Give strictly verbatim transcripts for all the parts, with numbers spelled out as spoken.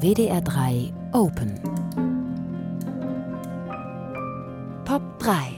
W D R drei Open. Pop drei.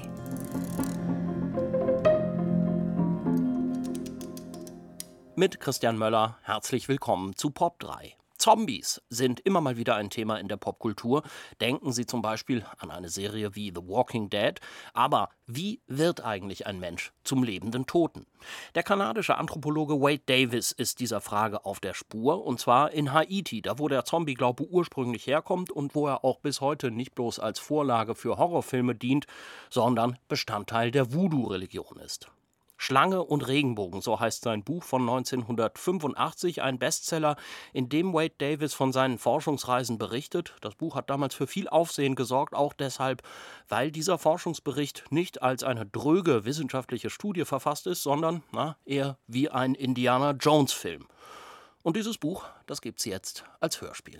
Mit Christian Möller, herzlich willkommen zu Pop drei. Zombies sind immer mal wieder ein Thema in der Popkultur. Denken Sie zum Beispiel an eine Serie wie The Walking Dead. Aber wie wird eigentlich ein Mensch zum lebenden Toten? Der kanadische Anthropologe Wade Davis ist dieser Frage auf der Spur, und zwar in Haiti, da wo der Zombie-Glaube ursprünglich herkommt und wo er auch bis heute nicht bloß als Vorlage für Horrorfilme dient, sondern Bestandteil der Voodoo-Religion ist. Schlange und Regenbogen, so heißt sein Buch von neunzehnhundertfünfundachtzig, ein Bestseller, in dem Wade Davis von seinen Forschungsreisen berichtet. Das Buch hat damals für viel Aufsehen gesorgt, auch deshalb, weil dieser Forschungsbericht nicht als eine dröge wissenschaftliche Studie verfasst ist, sondern na, eher wie ein Indiana-Jones-Film. Und dieses Buch, das gibt's jetzt als Hörspiel.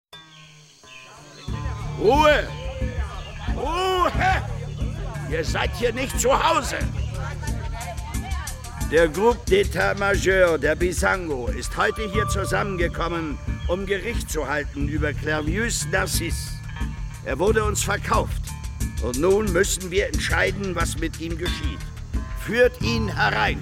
Ruhe! Ruhe! Ihr seid hier nicht zu Hause! Der Groupe d'État-Major der Bisango ist heute hier zusammengekommen, um Gericht zu halten über Clairvius Narcisse. Er wurde uns verkauft und nun müssen wir entscheiden, was mit ihm geschieht. Führt ihn herein.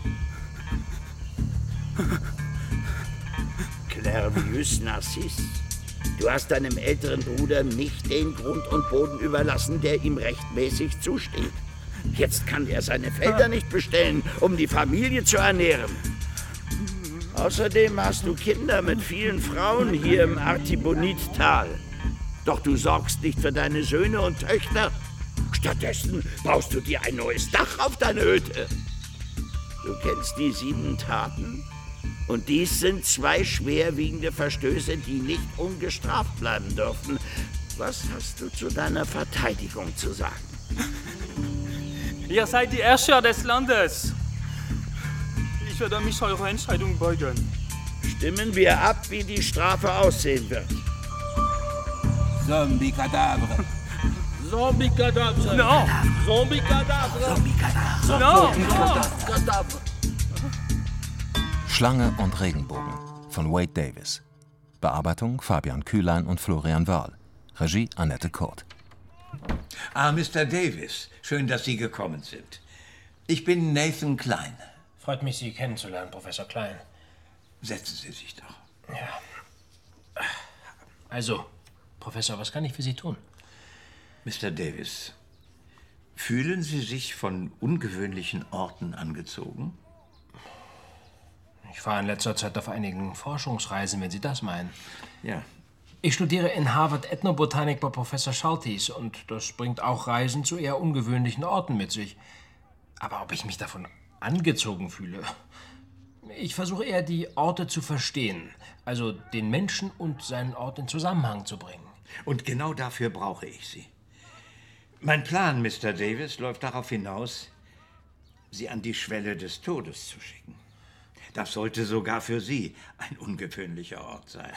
Clairvius Narcisse, du hast deinem älteren Bruder nicht den Grund und Boden überlassen, der ihm rechtmäßig zusteht. Jetzt kann er seine Felder nicht bestellen, um die Familie zu ernähren. Außerdem hast du Kinder mit vielen Frauen hier im Artibonite-Tal. Doch du sorgst nicht für deine Söhne und Töchter. Stattdessen baust du dir ein neues Dach auf deine Hütte. Du kennst die sieben Taten? Und dies sind zwei schwerwiegende Verstöße, die nicht ungestraft bleiben dürfen. Was hast du zu deiner Verteidigung zu sagen? Ihr seid die Herrscher des Landes. Ich werde mich eurer Entscheidung beugen. Stimmen wir ab, wie die Strafe aussehen wird. Zombie-Kadaver. Zombie-Kadaver. No. Zombie-Kadaver. Zombie-Kadaver. No. Schlange und Regenbogen von Wade Davis. Bearbeitung Fabian Kühlein und Florian Wörl. Regie Annette Kurt. Ah, Mister Davis, schön, dass Sie gekommen sind. Ich bin Nathan Klein. Freut mich, Sie kennenzulernen, Professor Klein. Setzen Sie sich doch. Ja. Also, Professor, was kann ich für Sie tun? Mister Davis, fühlen Sie sich von ungewöhnlichen Orten angezogen? Ich war in letzter Zeit auf einigen Forschungsreisen, wenn Sie das meinen. Ja. Ich studiere in Harvard Ethnobotanik bei Professor Schultes und das bringt auch Reisen zu eher ungewöhnlichen Orten mit sich. Aber ob ich mich davon angezogen fühle? Ich versuche eher, die Orte zu verstehen, also den Menschen und seinen Ort in Zusammenhang zu bringen. Und genau dafür brauche ich Sie. Mein Plan, Mister Davis, läuft darauf hinaus, Sie an die Schwelle des Todes zu schicken. Das sollte sogar für Sie ein ungewöhnlicher Ort sein.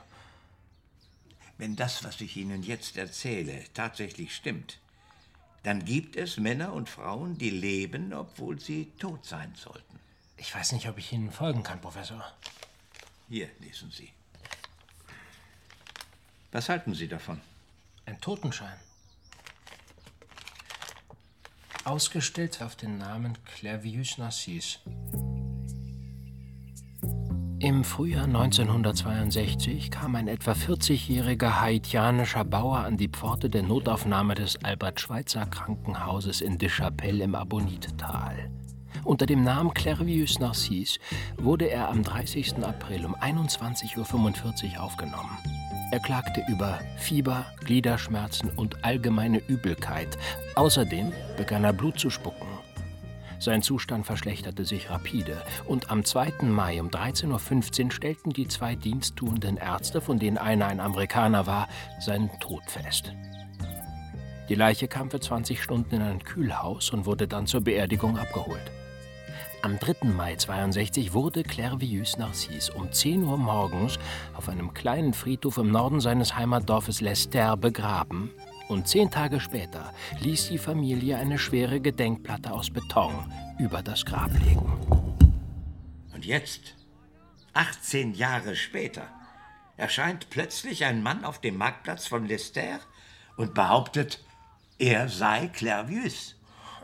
Wenn das, was ich Ihnen jetzt erzähle, tatsächlich stimmt, dann gibt es Männer und Frauen, die leben, obwohl sie tot sein sollten. Ich weiß nicht, ob ich Ihnen folgen kann, Professor. Hier, lesen Sie. Was halten Sie davon? Ein Totenschein. Ausgestellt auf den Namen Clairvius Narcisse. Im Frühjahr neunzehnhundertzweiundsechzig kam ein etwa vierzigjähriger haitianischer Bauer an die Pforte der Notaufnahme des Albert-Schweitzer-Krankenhauses in Deschapelle im Abonite-Tal. Unter dem Namen Clairvius Narcisse wurde er am dreißigsten April um einundzwanzig Uhr fünfundvierzig aufgenommen. Er klagte über Fieber, Gliederschmerzen und allgemeine Übelkeit. Außerdem begann er Blut zu spucken. Sein Zustand verschlechterte sich rapide und am zweiten Mai um dreizehn Uhr fünfzehn stellten die zwei diensttuenden Ärzte, von denen einer ein Amerikaner war, seinen Tod fest. Die Leiche kam für zwanzig Stunden in ein Kühlhaus und wurde dann zur Beerdigung abgeholt. Am dritten Mai zweiundsechzig wurde Clairvius Narcisse um zehn Uhr morgens auf einem kleinen Friedhof im Norden seines Heimatdorfes Lester begraben. Und zehn Tage später ließ die Familie eine schwere Gedenkplatte aus Beton über das Grab legen. Und jetzt, achtzehn Jahre später, erscheint plötzlich ein Mann auf dem Marktplatz von Leicester und behauptet, er sei Clairvius.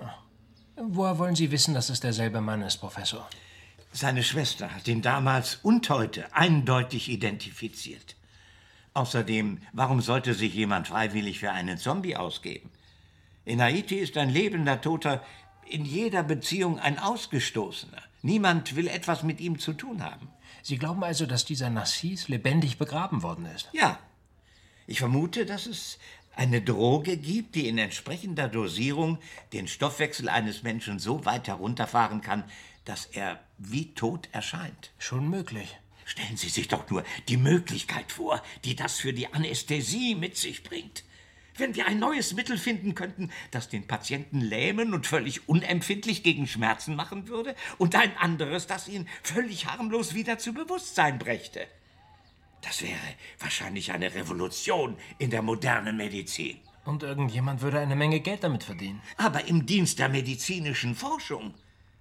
Woher wollen Sie wissen, dass es derselbe Mann ist, Professor? Seine Schwester hat ihn damals und heute eindeutig identifiziert. Außerdem, warum sollte sich jemand freiwillig für einen Zombie ausgeben? In Haiti ist ein lebender Toter in jeder Beziehung ein Ausgestoßener. Niemand will etwas mit ihm zu tun haben. Sie glauben also, dass dieser Narcisse lebendig begraben worden ist? Ja. Ich vermute, dass es eine Droge gibt, die in entsprechender Dosierung den Stoffwechsel eines Menschen so weit herunterfahren kann, dass er wie tot erscheint. Schon möglich. Stellen Sie sich doch nur die Möglichkeit vor, die das für die Anästhesie mit sich bringt. Wenn wir ein neues Mittel finden könnten, das den Patienten lähmen und völlig unempfindlich gegen Schmerzen machen würde, und ein anderes, das ihn völlig harmlos wieder zu Bewusstsein brächte. Das wäre wahrscheinlich eine Revolution in der modernen Medizin. Und irgendjemand würde eine Menge Geld damit verdienen. Aber im Dienst der medizinischen Forschung.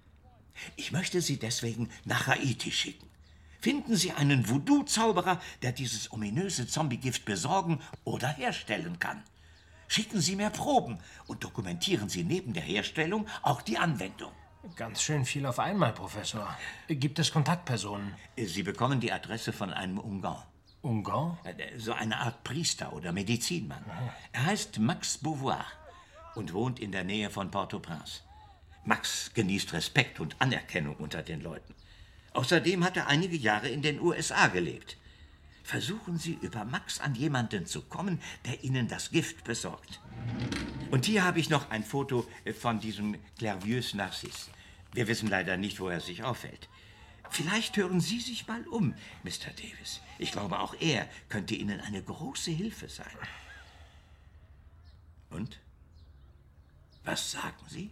Ich möchte Sie deswegen nach Haiti schicken. Finden Sie einen Voodoo-Zauberer, der dieses ominöse Zombie-Gift besorgen oder herstellen kann. Schicken Sie mir Proben und dokumentieren Sie neben der Herstellung auch die Anwendung. Ganz schön viel auf einmal, Professor. Gibt es Kontaktpersonen? Sie bekommen die Adresse von einem Ungarn. Ungarn? So eine Art Priester oder Medizinmann. Er heißt Max Beauvoir und wohnt in der Nähe von Port-au-Prince. Max genießt Respekt und Anerkennung unter den Leuten. Außerdem hat er einige Jahre in den U S A gelebt. Versuchen Sie, über Max an jemanden zu kommen, der Ihnen das Gift besorgt. Und hier habe ich noch ein Foto von diesem Clairvius Narcisse. Wir wissen leider nicht, wo er sich aufhält. Vielleicht hören Sie sich mal um, Mister Davis. Ich glaube, auch er könnte Ihnen eine große Hilfe sein. Und? Was sagen Sie?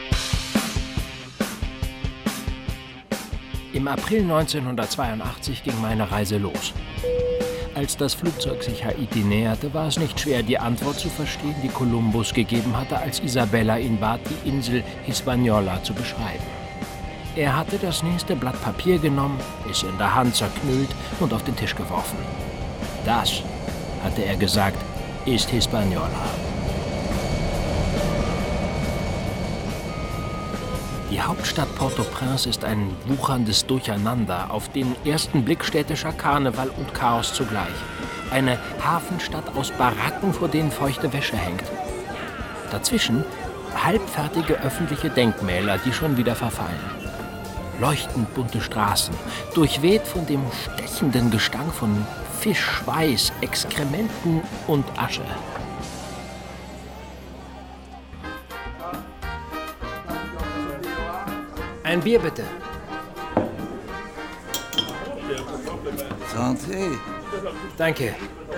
Im April neunzehnhundertzweiundachtzig ging meine Reise los. Als das Flugzeug sich Haiti näherte, war es nicht schwer, die Antwort zu verstehen, die Kolumbus gegeben hatte, als Isabella ihn bat, die Insel Hispaniola zu beschreiben. Er hatte das nächste Blatt Papier genommen, es in der Hand zerknüllt und auf den Tisch geworfen. Das, hatte er gesagt, ist Hispaniola. Die Hauptstadt Port-au-Prince ist ein wucherndes Durcheinander, auf den ersten Blick städtischer Karneval und Chaos zugleich. Eine Hafenstadt aus Baracken, vor denen feuchte Wäsche hängt. Dazwischen halbfertige öffentliche Denkmäler, die schon wieder verfallen. Leuchtend bunte Straßen, durchweht von dem stechenden Gestank von Fisch, Schweiß, Exkrementen und Asche. Ein Bier bitte. Santé. Danke.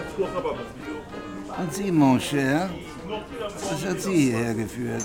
Und Sie, mon cher, was hat Sie hierher geführt?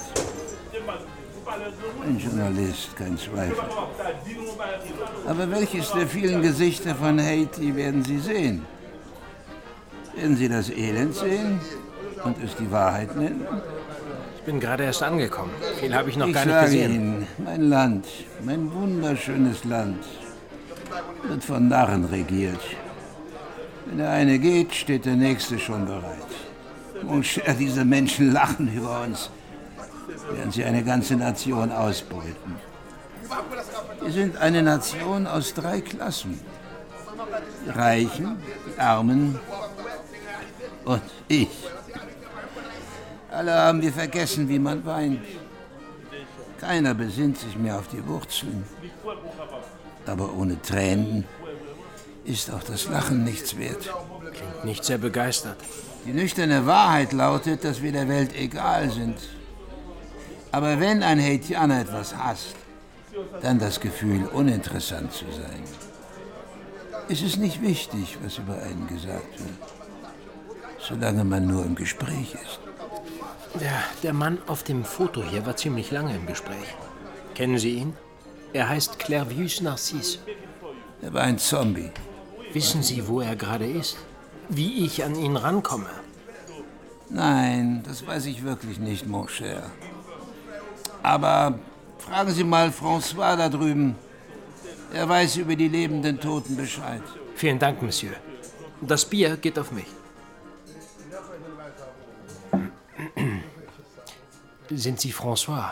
Ein Journalist, kein Zweifel. Aber welches der vielen Gesichter von Haiti werden Sie sehen? Werden Sie das Elend sehen und es die Wahrheit nennen? Ich bin gerade erst angekommen. Viel habe ich noch ich gar nicht sage gesehen. Ihnen, mein Land, mein wunderschönes Land, wird von Narren regiert. Wenn der eine geht, steht der nächste schon bereit. Mon cher, diese Menschen lachen über uns, während sie eine ganze Nation ausbeuten. Wir sind eine Nation aus drei Klassen. Die Reichen, die Armen und ich. Alle haben wir vergessen, wie man weint. Keiner besinnt sich mehr auf die Wurzeln. Aber ohne Tränen ist auch das Lachen nichts wert. Klingt nicht sehr begeistert. Die nüchterne Wahrheit lautet, dass wir der Welt egal sind. Aber wenn ein Haitianer etwas hasst, dann das Gefühl, uninteressant zu sein. Es ist nicht wichtig, was über einen gesagt wird, solange man nur im Gespräch ist. Der, der Mann auf dem Foto hier war ziemlich lange im Gespräch. Kennen Sie ihn? Er heißt Clairvius Narcisse. Er war ein Zombie. Wissen Sie, wo er gerade ist? Wie ich an ihn rankomme? Nein, das weiß ich wirklich nicht, mon cher. Aber fragen Sie mal François da drüben. Er weiß über die lebenden Toten Bescheid. Vielen Dank, Monsieur. Das Bier geht auf mich. Sind Sie François?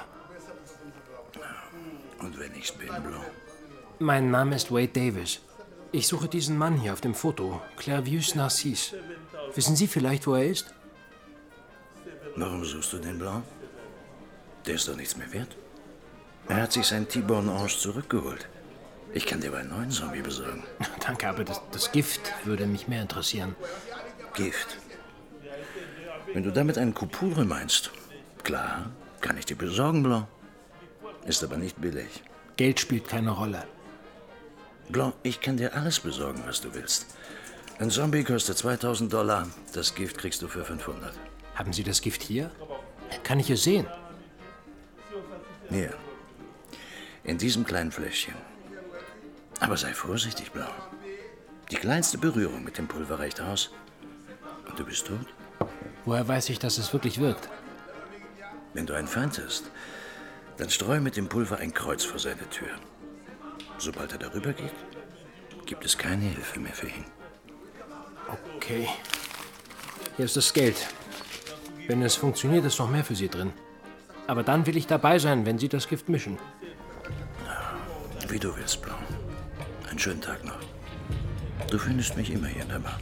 Und wenn ich's bin, Blanc? Mein Name ist Wade Davis. Ich suche diesen Mann hier auf dem Foto, Clairvius Narcisse. Wissen Sie vielleicht, wo er ist? Warum suchst du den Blanc? Der ist doch nichts mehr wert. Er hat sich sein T-Bone Ange zurückgeholt. Ich kann dir aber einen neuen Zombie besorgen. Danke, aber das, das Gift würde mich mehr interessieren. Gift? Wenn du damit einen Coup poudre meinst, klar, kann ich dir besorgen, Blanc. Ist aber nicht billig. Geld spielt keine Rolle. Blanc, ich kann dir alles besorgen, was du willst. Ein Zombie kostet zweitausend Dollar, das Gift kriegst du für fünfhundert. Haben Sie das Gift hier? Kann ich es sehen? Hier. In diesem kleinen Fläschchen. Aber sei vorsichtig, Blanc. Die kleinste Berührung mit dem Pulver reicht aus. Und du bist tot. Woher weiß ich, dass es wirklich wirkt? Wenn du einen Feind hast, dann streu mit dem Pulver ein Kreuz vor seine Tür. Sobald er darüber geht, gibt es keine Hilfe mehr für ihn. Okay. Hier ist das Geld. Wenn es funktioniert, ist noch mehr für Sie drin. Aber dann will ich dabei sein, wenn Sie das Gift mischen. Wie du willst, Blanc. Einen schönen Tag noch. Du findest mich immer hier in der Bar.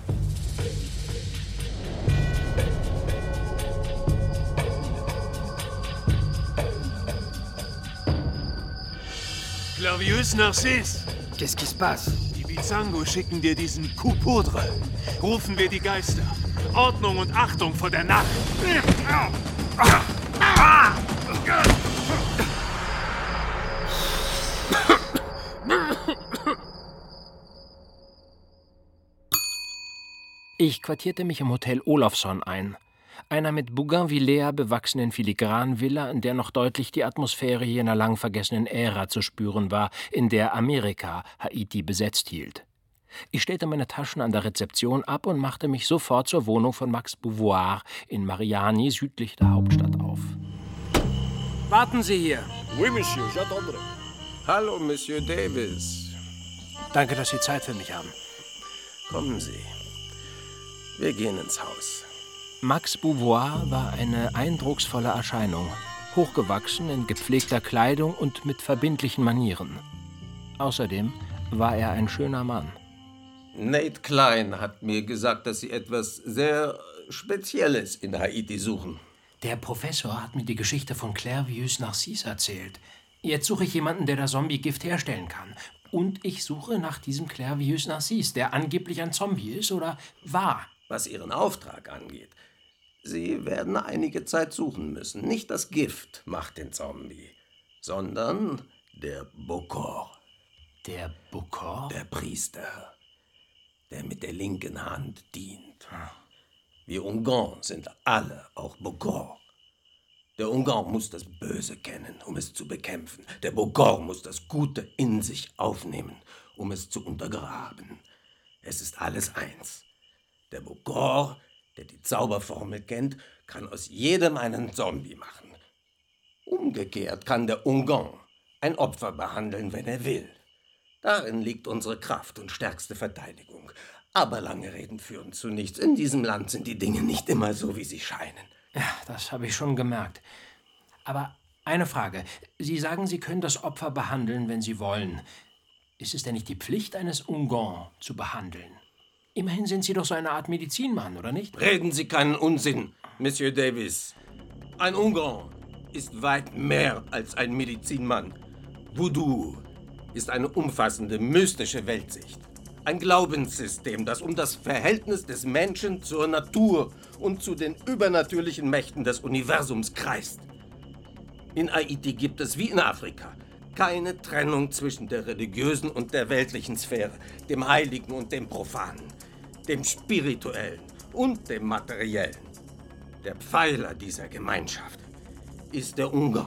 Clairvius Narcisse. Qu'est-ce qui se passe? Die Bizango schicken dir diesen Coup poudre. Rufen wir die Geister. Ordnung und Achtung vor der Nacht. Ich quartierte mich im Hotel Olofsson ein. Einer mit Bougainvillea bewachsenen Filigranvilla, in der noch deutlich die Atmosphäre jener lang vergessenen Ära zu spüren war, in der Amerika Haiti besetzt hielt. Ich stellte meine Taschen an der Rezeption ab und machte mich sofort zur Wohnung von Max Beauvoir in Mariani, südlich der Hauptstadt, auf. Warten Sie hier. Oui, Monsieur, j'attendrai. Hallo, Monsieur Davis. Danke, dass Sie Zeit für mich haben. Kommen Sie. Wir gehen ins Haus. Max Beauvoir war eine eindrucksvolle Erscheinung, hochgewachsen, in gepflegter Kleidung und mit verbindlichen Manieren. Außerdem war er ein schöner Mann. Nate Klein hat mir gesagt, dass Sie etwas sehr Spezielles in Haiti suchen. Der Professor hat mir die Geschichte von Clairvius Narcisse erzählt. Jetzt suche ich jemanden, der das Zombie-Gift herstellen kann. Und ich suche nach diesem Clairvius Narcisse, der angeblich ein Zombie ist oder war. Was Ihren Auftrag angeht, Sie werden einige Zeit suchen müssen. Nicht das Gift macht den Zombie, sondern der Bokor. Der Bokor? Der Priester, der mit der linken Hand dient. Wir Ungarn sind alle auch Bokor. Der Ungarn muss das Böse kennen, um es zu bekämpfen. Der Bokor muss das Gute in sich aufnehmen, um es zu untergraben. Es ist alles eins. Der Bokor, der die Zauberformel kennt, kann aus jedem einen Zombie machen. Umgekehrt kann der Ungarn ein Opfer behandeln, wenn er will. Darin liegt unsere Kraft und stärkste Verteidigung. Aber lange Reden führen zu nichts. In diesem Land sind die Dinge nicht immer so, wie sie scheinen. Ja, das habe ich schon gemerkt. Aber eine Frage. Sie sagen, Sie können das Opfer behandeln, wenn Sie wollen. Ist es denn nicht die Pflicht eines Ungarn zu behandeln? Immerhin sind Sie doch so eine Art Medizinmann, oder nicht? Reden Sie keinen Unsinn, Monsieur Davis. Ein Ungarn ist weit mehr als ein Medizinmann. Voodoo ist eine umfassende, mystische Weltsicht. Ein Glaubenssystem, das um das Verhältnis des Menschen zur Natur und zu den übernatürlichen Mächten des Universums kreist. In Haiti gibt es, wie in Afrika, keine Trennung zwischen der religiösen und der weltlichen Sphäre, dem Heiligen und dem Profanen, dem Spirituellen und dem Materiellen. Der Pfeiler dieser Gemeinschaft ist der Ungarn.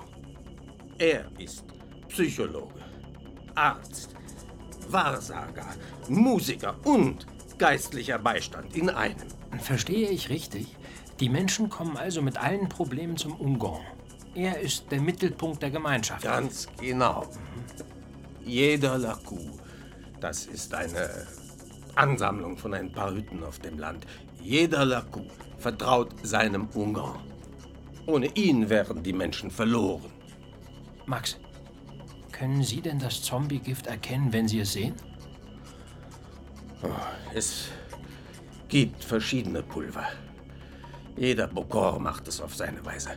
Er ist Psychologe, Arzt, Wahrsager, Musiker und geistlicher Beistand in einem. Verstehe ich richtig? Die Menschen kommen also mit allen Problemen zum Ungarn. Er ist der Mittelpunkt der Gemeinschaft. Ganz genau. Jeder Lakou, das ist eine Ansammlung von ein paar Hütten auf dem Land. Jeder Lakou vertraut seinem Ungarn. Ohne ihn wären die Menschen verloren. Max, können Sie denn das Zombie-Gift erkennen, wenn Sie es sehen? Oh, es gibt verschiedene Pulver. Jeder Bokor macht es auf seine Weise.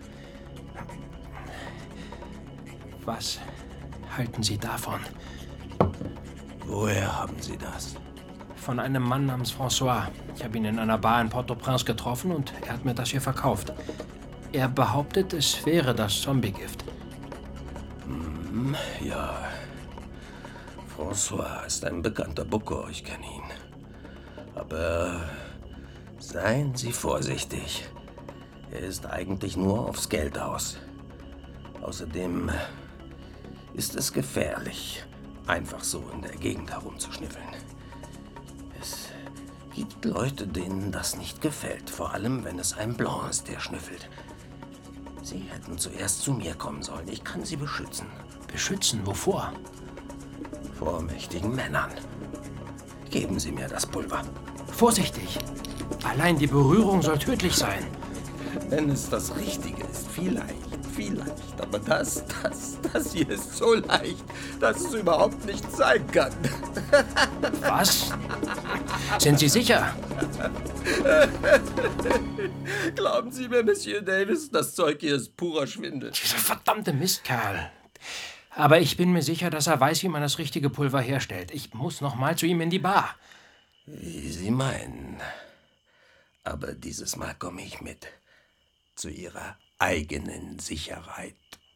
Was halten Sie davon? Woher haben Sie das? Von einem Mann namens François. Ich habe ihn in einer Bar in Port-au-Prince getroffen und er hat mir das hier verkauft. Er behauptet, es wäre das Zombie-Gift. Hm, ja. François ist ein bekannter Bokor, ich kenne ihn. Aber seien Sie vorsichtig. Er ist eigentlich nur aufs Geld aus. Außerdem ist es gefährlich, einfach so in der Gegend herumzuschnüffeln. Es gibt Leute, denen das nicht gefällt, vor allem wenn es ein Blanc ist, der schnüffelt. Sie hätten zuerst zu mir kommen sollen. Ich kann Sie beschützen. Beschützen? Wovor? Vor mächtigen Männern. Geben Sie mir das Pulver. Vorsichtig! Allein die Berührung soll tödlich sein. Wenn es das Richtige ist, vielleicht, vielleicht. Aber das, das, das hier ist so leicht, dass es überhaupt nicht sein kann. Was? Sind Sie sicher? Glauben Sie mir, Monsieur Davis, das Zeug hier ist purer Schwindel. Dieser verdammte Mistkerl. Aber ich bin mir sicher, dass er weiß, wie man das richtige Pulver herstellt. Ich muss noch mal zu ihm in die Bar. Wie Sie meinen. Aber dieses Mal komme ich mit. Zu Ihrer eigenen Sicherheit.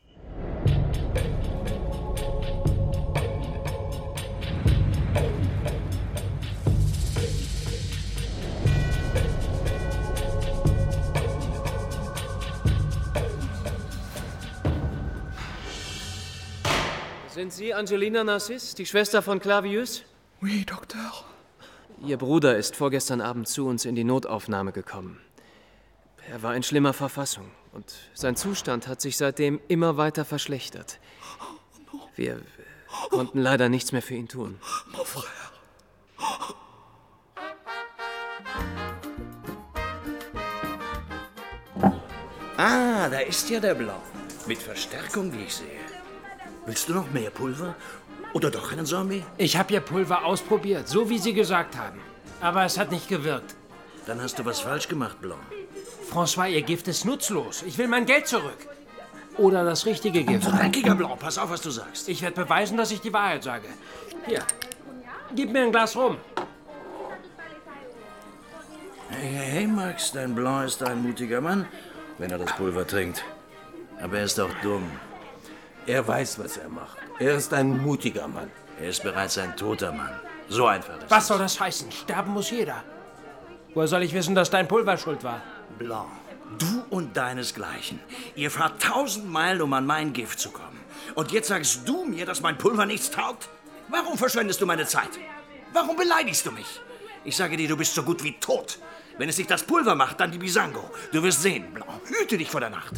Sind Sie Angelina Narcisse, die Schwester von Clavius? Oui, Doktor. Ihr Bruder ist vorgestern Abend zu uns in die Notaufnahme gekommen. Er war in schlimmer Verfassung und sein Zustand hat sich seitdem immer weiter verschlechtert. Wir konnten leider nichts mehr für ihn tun. Mon frère. Ah, da ist ja der Blanc. Mit Verstärkung, wie ich sehe. Willst du noch mehr Pulver? Oder doch einen Zombie? Ich habe Ihr Pulver ausprobiert, so wie Sie gesagt haben. Aber es hat nicht gewirkt. Dann hast du was falsch gemacht, Blanc. François, Ihr Gift ist nutzlos. Ich will mein Geld zurück. Oder das richtige Gift. Dreckiger Blanc, pass auf, was du sagst. Ich werde beweisen, dass ich die Wahrheit sage. Hier, gib mir ein Glas rum. Hey, hey, hey, Max, dein Blanc ist ein mutiger Mann, wenn er das Pulver trinkt. Aber er ist auch dumm. Er weiß, was er macht. Er ist ein mutiger Mann. Er ist bereits ein toter Mann. So einfach ist Was soll das heißen? Sterben muss jeder. Woher soll ich wissen, dass dein Pulver schuld war? Blanc, du und deinesgleichen. Ihr fahrt tausend Meilen, um an mein Gift zu kommen. Und jetzt sagst du mir, dass mein Pulver nichts taugt? Warum verschwendest du meine Zeit? Warum beleidigst du mich? Ich sage dir, du bist so gut wie tot. Wenn es nicht das Pulver macht, dann die Bisango. Du wirst sehen, Blanc. Hüte dich vor der Nacht.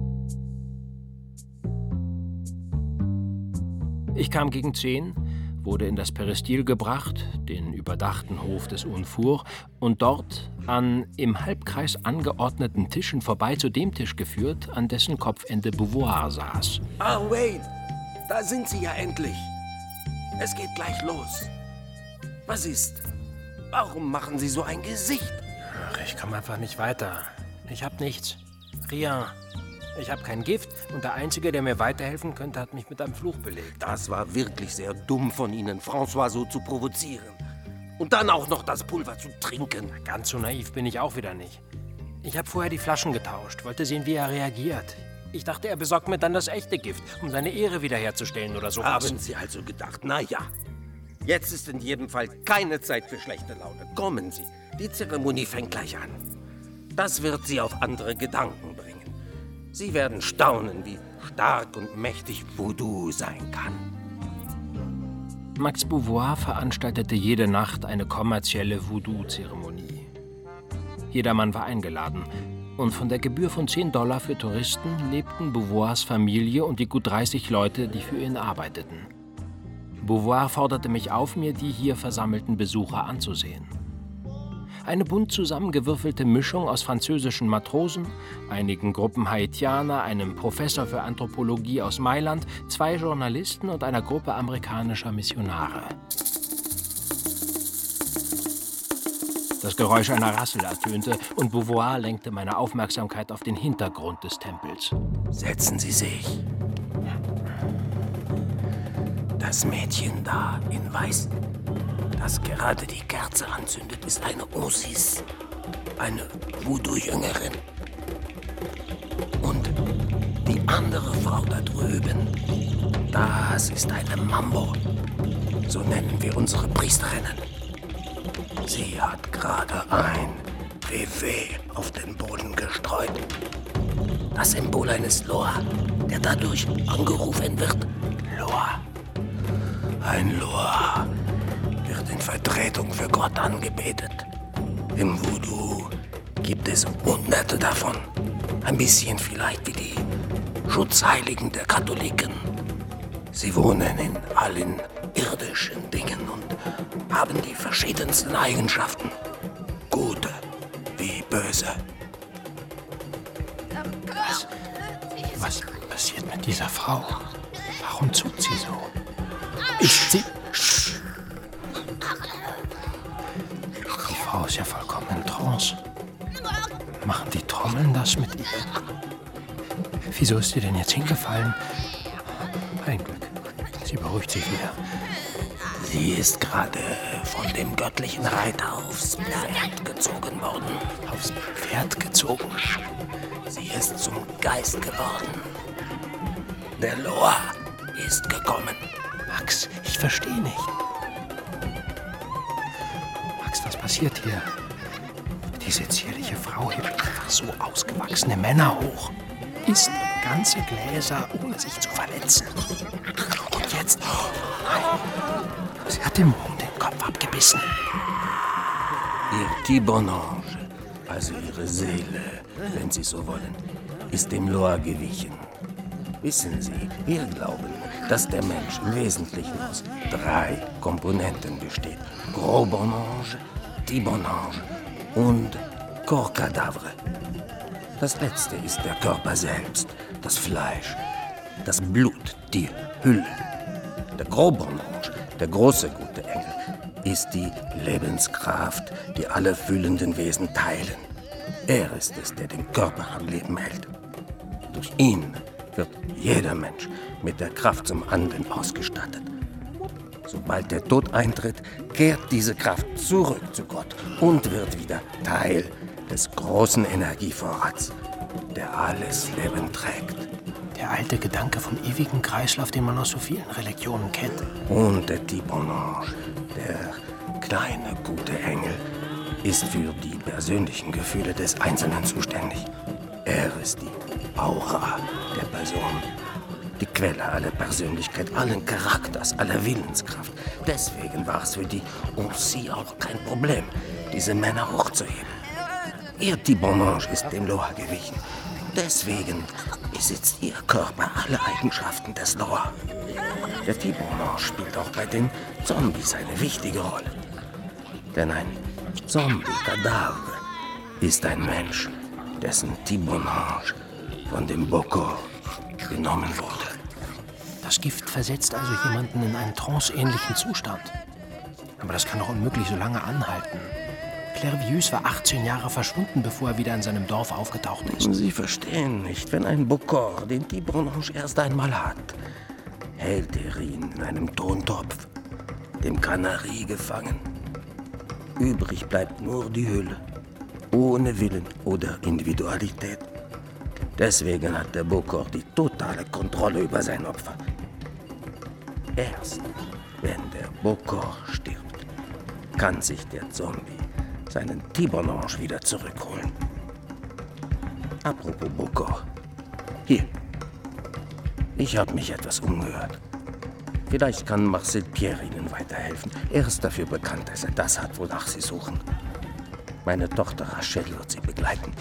Ich kam gegen zehn, wurde in das Peristil gebracht, den überdachten Hof des Unfour, und dort an im Halbkreis angeordneten Tischen vorbei zu dem Tisch geführt, an dessen Kopfende Beauvoir saß. Ah, Wade, da sind Sie ja endlich. Es geht gleich los. Was ist? Warum machen Sie so ein Gesicht? Ach, ich komme einfach nicht weiter. Ich hab nichts. Rien. Ich habe kein Gift und der Einzige, der mir weiterhelfen könnte, hat mich mit einem Fluch belegt. Das war wirklich sehr dumm von Ihnen, François so zu provozieren. Und dann auch noch das Pulver zu trinken. Ganz so naiv bin ich auch wieder nicht. Ich habe vorher die Flaschen getauscht, wollte sehen, wie er reagiert. Ich dachte, er besorgt mir dann das echte Gift, um seine Ehre wiederherzustellen oder so. Haben Sie also gedacht, na ja. Jetzt ist in jedem Fall keine Zeit für schlechte Laune. Kommen Sie, die Zeremonie fängt gleich an. Das wird Sie auf andere Gedanken bringen. Sie werden staunen, wie stark und mächtig Voodoo sein kann. Max Beauvoir veranstaltete jede Nacht eine kommerzielle Voodoo-Zeremonie. Jedermann war eingeladen. Und von der Gebühr von zehn Dollar für Touristen lebten Beauvoirs Familie und die gut dreißig Leute, die für ihn arbeiteten. Beauvoir forderte mich auf, mir die hier versammelten Besucher anzusehen. Eine bunt zusammengewürfelte Mischung aus französischen Matrosen, einigen Gruppen Haitianer, einem Professor für Anthropologie aus Mailand, zwei Journalisten und einer Gruppe amerikanischer Missionare. Das Geräusch einer Rassel ertönte und Beauvoir lenkte meine Aufmerksamkeit auf den Hintergrund des Tempels. Setzen Sie sich. Das Mädchen da in Weiß, das gerade die Kerze anzündet, ist eine Osis, eine Voodoo-Jüngerin. Und die andere Frau da drüben, das ist eine Mambo. So nennen wir unsere Priesterinnen. Sie hat gerade ein W W auf den Boden gestreut. Das Symbol eines Loa, der dadurch angerufen wird. Loa. Ein Loa wird in Vertretung für Gott angebetet. Im Voodoo gibt es hunderte davon. Ein bisschen vielleicht wie die Schutzheiligen der Katholiken. Sie wohnen in allen irdischen Dingen und haben die verschiedensten Eigenschaften. Gute wie böse. Was, was passiert mit dieser Frau? Warum zuckt sie so? Ist sie... Die Frau ist ja vollkommen in Trance. Machen die Trommeln das mit ihr? Wieso ist sie denn jetzt hingefallen? Ein Glück. Sie beruhigt sich wieder. Sie ist gerade von dem göttlichen Reiter aufs Pferd gezogen worden. Aufs Pferd gezogen? Sie ist zum Geist geworden. Der Loa ist gekommen. Max, ich verstehe nicht. Max, was passiert hier? Diese zierliche Frau hebt einfach so ausgewachsene Männer hoch. Isst ganze Gläser, ohne sich zu verletzen. Und jetzt... Nein, sie hat dem Hund den Kopf abgebissen. Ihr Thibonange, also ihre Seele, wenn Sie so wollen, ist dem Loa gewichen. Wissen Sie, wir glauben, dass der Mensch im Wesentlichen aus drei Komponenten besteht. Gros bon ange, Thibonange und Corps Cadavre. Das letzte ist der Körper selbst, das Fleisch, das Blut, die Hülle. Der Gros bon ange, der große gute Engel, ist die Lebenskraft, die alle fühlenden Wesen teilen. Er ist es, der den Körper am Leben hält. Durch ihn wird jeder Mensch mit der Kraft zum Handeln ausgestattet. Sobald der Tod eintritt, kehrt diese Kraft zurück zu Gott und wird wieder Teil des großen Energievorrats, der alles Leben trägt. Der alte Gedanke vom ewigen Kreislauf, den man aus so vielen Religionen kennt. Und der Thibonange, der kleine gute Engel, ist für die persönlichen Gefühle des Einzelnen zuständig. Er ist die Aura der Person, die Quelle aller Persönlichkeit, allen Charakters, aller Willenskraft. Deswegen war es für die Onsi auch kein Problem, diese Männer hochzuheben. Ihr Thibonange ist dem Loa gewichen. Deswegen besitzt ihr Körper alle Eigenschaften des Loa. Der Thibonange spielt auch bei den Zombies eine wichtige Rolle. Denn ein Zombie-Kadaver ist ein Mensch, dessen Thibonange von dem Bokor genommen wurde. Das Gift versetzt also jemanden in einen tranceähnlichen Zustand. Aber das kann doch unmöglich so lange anhalten. Clervius war achtzehn Jahre verschwunden, bevor er wieder in seinem Dorf aufgetaucht ist. Sie verstehen nicht, wenn ein Bokor den Thibonange erst einmal hat, hält er ihn in einem Tontopf, dem Kanarie gefangen. Übrig bleibt nur die Hülle, ohne Willen oder Individualität. Deswegen hat der Bokor die totale Kontrolle über sein Opfer. Erst wenn der Bokor stirbt, kann sich der Zombie seinen Thibonange wieder zurückholen. Apropos Bokor. Hier. Ich habe mich etwas umgehört. Vielleicht kann Marcel Pierre Ihnen weiterhelfen. Er ist dafür bekannt, dass er das hat, wonach Sie suchen. Meine Tochter Rachel wird Sie begleiten.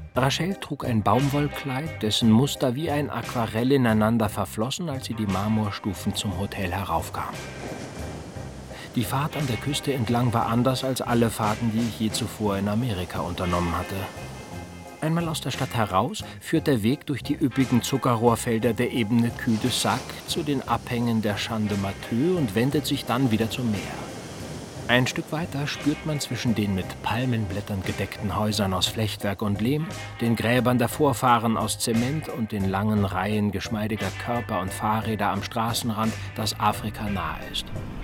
Rachel trug ein Baumwollkleid, dessen Muster wie ein Aquarell ineinander verflossen, als sie die Marmorstufen zum Hotel heraufkam. Die Fahrt an der Küste entlang war anders als alle Fahrten, die ich je zuvor in Amerika unternommen hatte. Einmal aus der Stadt heraus führt der Weg durch die üppigen Zuckerrohrfelder der Ebene Cul-de-Sac zu den Abhängen der Champ de Mathieu und wendet sich dann wieder zum Meer. Ein Stück weiter spürt man zwischen den mit Palmenblättern gedeckten Häusern aus Flechtwerk und Lehm, den Gräbern der Vorfahren aus Zement und den langen Reihen geschmeidiger Körper und Fahrräder am Straßenrand, dass Afrika nahe ist.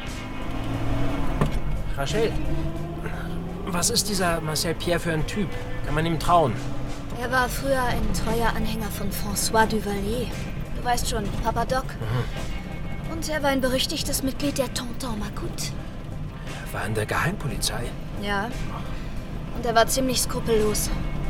Rachel, was ist dieser Marcel Pierre für ein Typ? Kann man ihm trauen? Er war früher ein treuer Anhänger von François Duvalier. Du weißt schon, Papa Doc. Mhm. Und er war ein berüchtigtes Mitglied der Tonton Macoute. Er war in der Geheimpolizei? Ja. Und er war ziemlich skrupellos.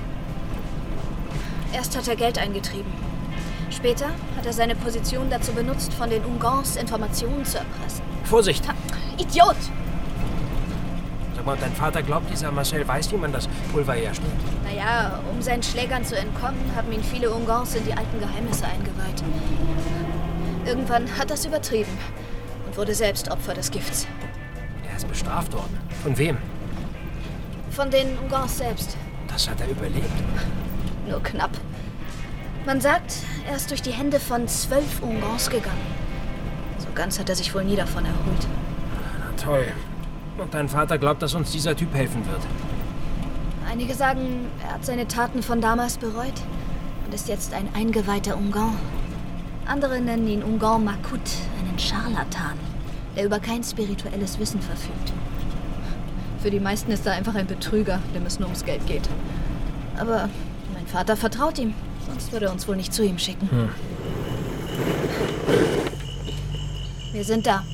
Erst hat er Geld eingetrieben. Später hat er seine Position dazu benutzt, von den Ungans Informationen zu erpressen. Vorsicht! Ha, Idiot! Sag mal, dein Vater glaubt, dieser Marcel weiß, wie man das Pulver herstellt? Naja, um seinen Schlägern zu entkommen, haben ihn viele Ungans in die alten Geheimnisse eingeweiht. Irgendwann hat er es übertrieben und wurde selbst Opfer des Gifts. Er ist bestraft worden. Von wem? Von den Ungans selbst. Das hat er überlebt? Nur knapp. Man sagt, er ist durch die Hände von zwölf Ungans gegangen. So ganz hat er sich wohl nie davon erholt. Na toll. Und dein Vater glaubt, dass uns dieser Typ helfen wird? Einige sagen, er hat seine Taten von damals bereut und ist jetzt ein eingeweihter Ungan. Andere nennen ihn Ungan Macoute, einen Scharlatan, der über kein spirituelles Wissen verfügt. Für die meisten ist er einfach ein Betrüger, dem es nur ums Geld geht. Aber mein Vater vertraut ihm, sonst würde er uns wohl nicht zu ihm schicken. Hm. Wir sind da.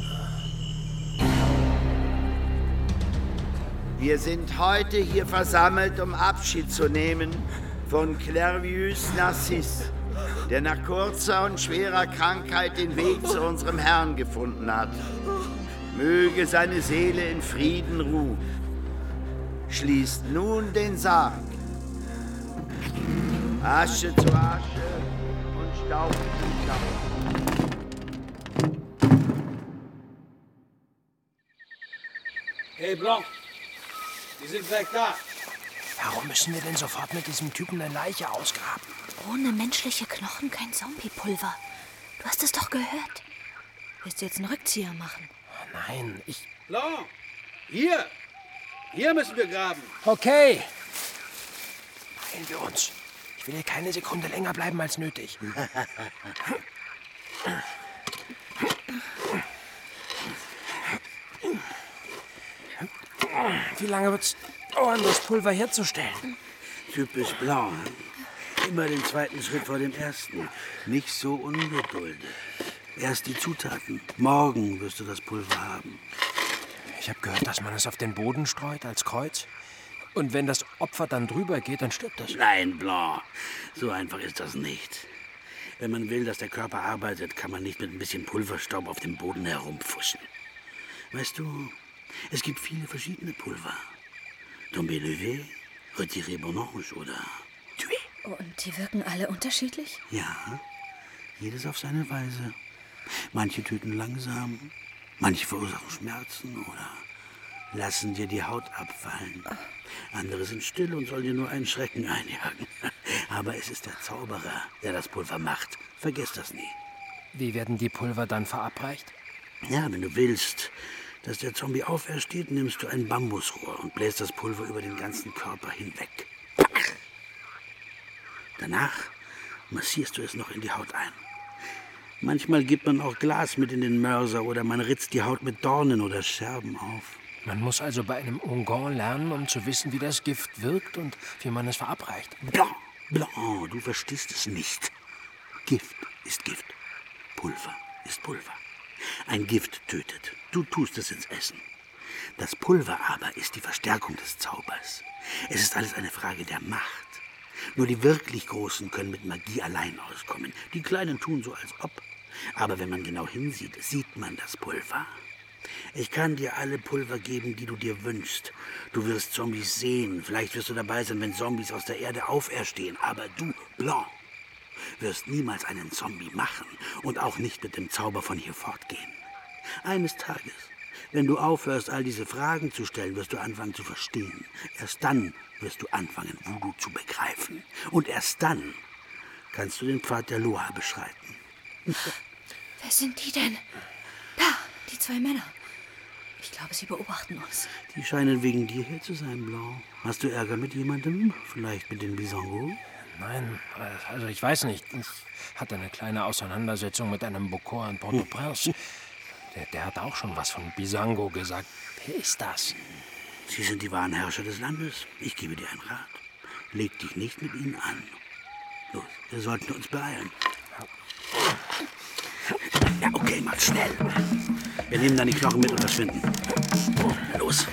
Wir sind heute hier versammelt, um Abschied zu nehmen von Clervius Narcisse, der nach kurzer und schwerer Krankheit den Weg zu unserem Herrn gefunden hat. Möge seine Seele in Frieden ruhen. Schließt nun den Sarg. Asche zu Asche und Staub zu Staub. Hey Blanc, wir sind gleich da. Warum müssen wir denn sofort mit diesem Typen eine Leiche ausgraben? Ohne menschliche Knochen kein Zombiepulver. Du hast es doch gehört. Willst du jetzt einen Rückzieher machen? Nein, ich... Blanc, hier. Hier müssen wir graben. Okay. Beeilen wir uns. Ich will hier keine Sekunde länger bleiben als nötig. Wie lange wird's dauern, das Pulver herzustellen? Typisch Blanc. Immer den zweiten Schritt vor dem ersten. Nicht so ungeduldig. Erst die Zutaten. Morgen wirst du das Pulver haben. Ich habe gehört, dass man es auf den Boden streut als Kreuz. Und wenn das Opfer dann drüber geht, dann stirbt es. Nein, Blanc. So einfach ist das nicht. Wenn man will, dass der Körper arbeitet, kann man nicht mit ein bisschen Pulverstaub auf dem Boden herumfuschen. Weißt du, es gibt viele verschiedene Pulver. Tombé levé, retiré bon ange oder tué. Und die wirken alle unterschiedlich? Ja, jedes auf seine Weise. Manche töten langsam, manche verursachen Schmerzen oder lassen dir die Haut abfallen. Andere sind still und sollen dir nur einen Schrecken einjagen. Aber es ist der Zauberer, der das Pulver macht. Vergiss das nie. Wie werden die Pulver dann verabreicht? Ja, wenn du willst, dass der Zombie aufersteht, nimmst du ein Bambusrohr und bläst das Pulver über den ganzen Körper hinweg. Danach massierst du es noch in die Haut ein. Manchmal gibt man auch Glas mit in den Mörser oder man ritzt die Haut mit Dornen oder Scherben auf. Man muss also bei einem Ungan lernen, um zu wissen, wie das Gift wirkt und wie man es verabreicht. Blanc, Blanc, du verstehst es nicht. Gift ist Gift. Pulver ist Pulver. Ein Gift tötet. Du tust es ins Essen. Das Pulver aber ist die Verstärkung des Zaubers. Es ist alles eine Frage der Macht. Nur die wirklich Großen können mit Magie allein auskommen. Die Kleinen tun so, als ob. Aber wenn man genau hinsieht, sieht man das Pulver. Ich kann dir alle Pulver geben, die du dir wünschst. Du wirst Zombies sehen. Vielleicht wirst du dabei sein, wenn Zombies aus der Erde auferstehen. Aber du, Blanc, wirst niemals einen Zombie machen und auch nicht mit dem Zauber von hier fortgehen. Eines Tages, wenn du aufhörst, all diese Fragen zu stellen, wirst du anfangen zu verstehen. Erst dann wirst du anfangen, Voodoo zu begreifen. Und erst dann kannst du den Pfad der Loa beschreiten. Wer sind die denn? Da, die zwei Männer. Ich glaube, sie beobachten uns. Die scheinen wegen dir hier zu sein, Blanc. Hast du Ärger mit jemandem? Vielleicht mit den Bisangos? Nein, also ich weiß nicht. Ich hatte eine kleine Auseinandersetzung mit einem Bokor in Port-au-Prince. Der, der hat auch schon was von Bisango gesagt. Wer ist das? Sie sind die wahren Herrscher des Landes. Ich gebe dir einen Rat. Leg dich nicht mit ihnen an. Los, wir sollten uns beeilen. Ja, okay, mach schnell. Wir nehmen dann die Knochen mit und verschwinden. Los.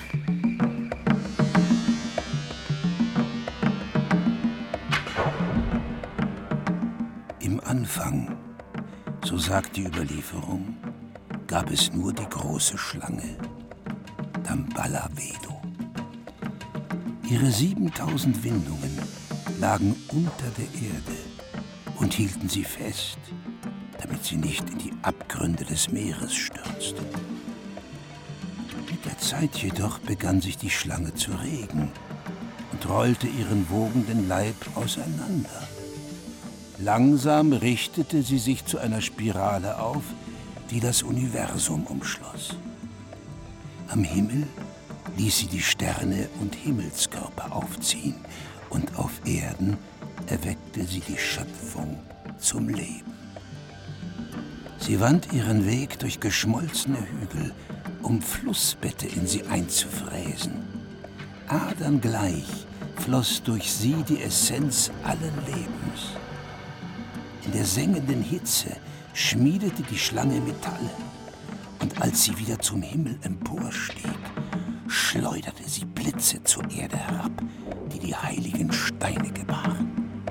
Im Anfang, so sagt die Überlieferung, gab es nur die große Schlange, Damballa Vedo. Ihre siebentausend Windungen lagen unter der Erde und hielten sie fest, damit sie nicht in die Abgründe des Meeres stürzte. Mit der Zeit jedoch begann sich die Schlange zu regen und rollte ihren wogenden Leib auseinander. Langsam richtete sie sich zu einer Spirale auf, die das Universum umschloss. Am Himmel ließ sie die Sterne und Himmelskörper aufziehen und auf Erden erweckte sie die Schöpfung zum Leben. Sie wand ihren Weg durch geschmolzene Hügel, um Flussbette in sie einzufräsen. Aderngleich floss durch sie die Essenz allen Lebens. In der sengenden Hitze schmiedete die Schlange Metalle, und als sie wieder zum Himmel emporstieg, schleuderte sie Blitze zur Erde herab, die die heiligen Steine gebaren.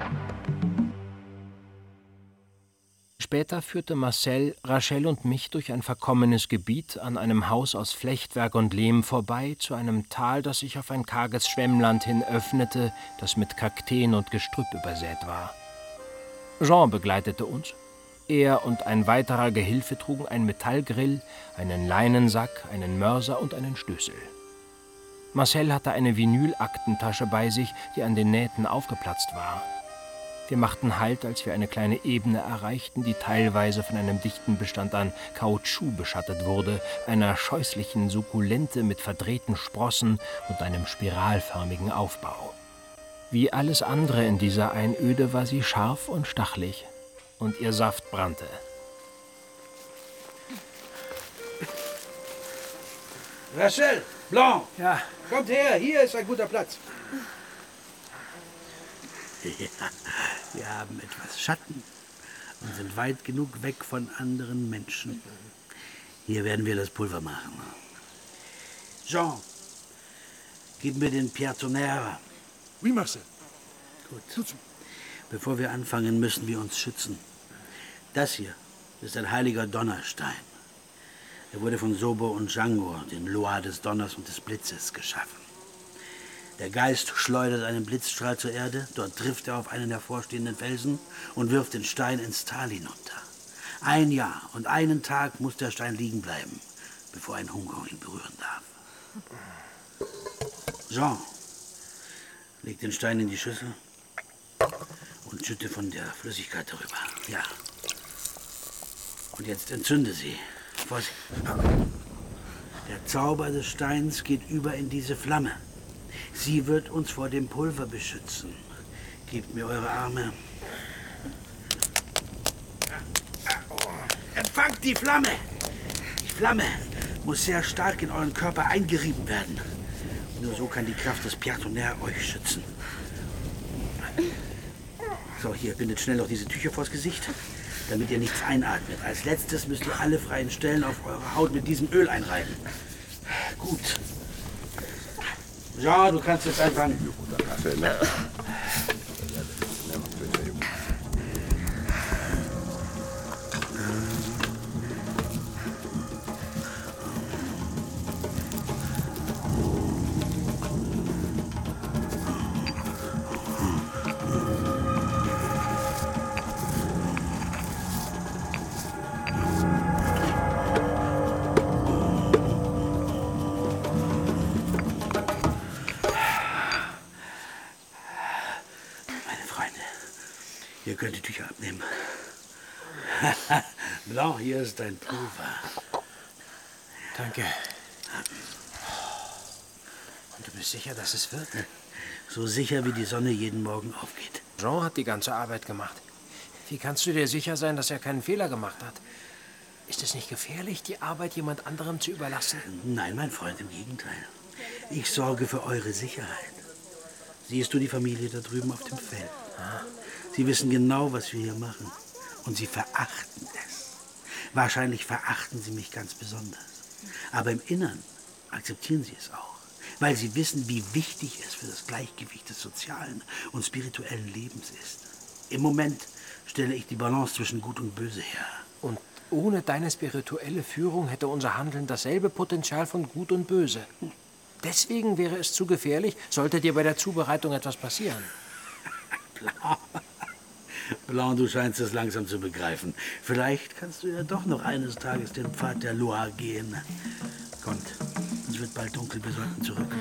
Später führte Marcel, Rachel und mich durch ein verkommenes Gebiet an einem Haus aus Flechtwerk und Lehm vorbei zu einem Tal, das sich auf ein karges Schwemmland hin öffnete, das mit Kakteen und Gestrüpp übersät war. Jean begleitete uns. Er und ein weiterer Gehilfe trugen einen Metallgrill, einen Leinensack, einen Mörser und einen Stößel. Marcel hatte eine Vinylaktentasche bei sich, die an den Nähten aufgeplatzt war. Wir machten Halt, als wir eine kleine Ebene erreichten, die teilweise von einem dichten Bestand an Kautschuk beschattet wurde, einer scheußlichen Sukkulente mit verdrehten Sprossen und einem spiralförmigen Aufbau. Wie alles andere in dieser Einöde war sie scharf und stachelig, und ihr Saft brannte. Rachel, Blanc, ja. Kommt her, hier ist ein guter Platz. Ja, wir haben etwas Schatten und sind weit genug weg von anderen Menschen. Hier werden wir das Pulver machen. Jean, gib mir den Pierre Tonnerre. Oui, Marcel. Gut. Bevor wir anfangen, müssen wir uns schützen. Das hier ist ein heiliger Donnerstein. Er wurde von Sobo und Django, den Loa des Donners und des Blitzes, geschaffen. Der Geist schleudert einen Blitzstrahl zur Erde, dort trifft er auf einen hervorstehenden Felsen und wirft den Stein ins Tal hinunter. Ein Jahr und einen Tag muss der Stein liegen bleiben, bevor ein Hunger ihn berühren darf. Jean, leg den Stein in die Schüssel und schütte von der Flüssigkeit darüber. Ja. Und jetzt entzünde sie. Vorsicht. Der Zauber des Steins geht über in diese Flamme. Sie wird uns vor dem Pulver beschützen. Gebt mir eure Arme. Empfangt die Flamme! Die Flamme muss sehr stark in euren Körper eingerieben werden. Nur so kann die Kraft des Pierre Tonnerre euch schützen. So, hier, bindet schnell noch diese Tücher vors Gesicht, damit ihr nichts einatmet. Als letztes müsst ihr alle freien Stellen auf eure Haut mit diesem Öl einreiben. Gut. Jean, du kannst jetzt anfangen. könnt die Tücher abnehmen. Blanc, hier ist dein Pulver. Danke. Und du bist sicher, dass es wird? So sicher, wie die Sonne jeden Morgen aufgeht. Jean hat die ganze Arbeit gemacht. Wie kannst du dir sicher sein, dass er keinen Fehler gemacht hat? Ist es nicht gefährlich, die Arbeit jemand anderem zu überlassen? Nein, mein Freund, im Gegenteil. Ich sorge für eure Sicherheit. Siehst du die Familie da drüben auf dem Feld? Sie wissen genau, was wir hier machen. Und sie verachten es. Wahrscheinlich verachten sie mich ganz besonders. Aber im Innern akzeptieren sie es auch. Weil sie wissen, wie wichtig es für das Gleichgewicht des sozialen und spirituellen Lebens ist. Im Moment stelle ich die Balance zwischen Gut und Böse her. Und ohne deine spirituelle Führung hätte unser Handeln dasselbe Potenzial von Gut und Böse. Deswegen wäre es zu gefährlich, sollte dir bei der Zubereitung etwas passieren. Blanc. Blanc, du scheinst es langsam zu begreifen. Vielleicht kannst du ja doch noch eines Tages den Pfad der Loire gehen. Kommt, es wird bald dunkel, wir sollten zurück.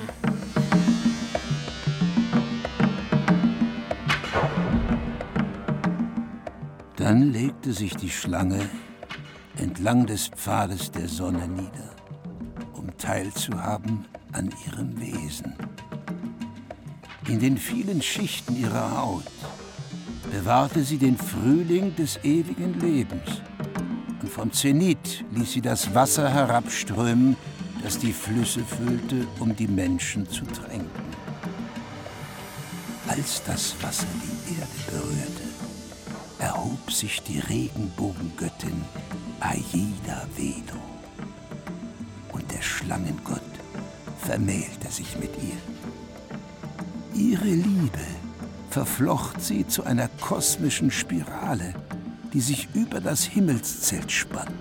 Dann legte sich die Schlange entlang des Pfades der Sonne nieder, um teilzuhaben an ihrem Wesen. In den vielen Schichten ihrer Haut bewahrte sie den Frühling des ewigen Lebens. Und vom Zenit ließ sie das Wasser herabströmen, das die Flüsse füllte, um die Menschen zu tränken. Als das Wasser die Erde berührte, erhob sich die Regenbogengöttin Aida Vedo. Und der Schlangengott vermählte sich mit ihr. Ihre Liebe verflocht sie zu einer kosmischen Spirale, die sich über das Himmelszelt spann.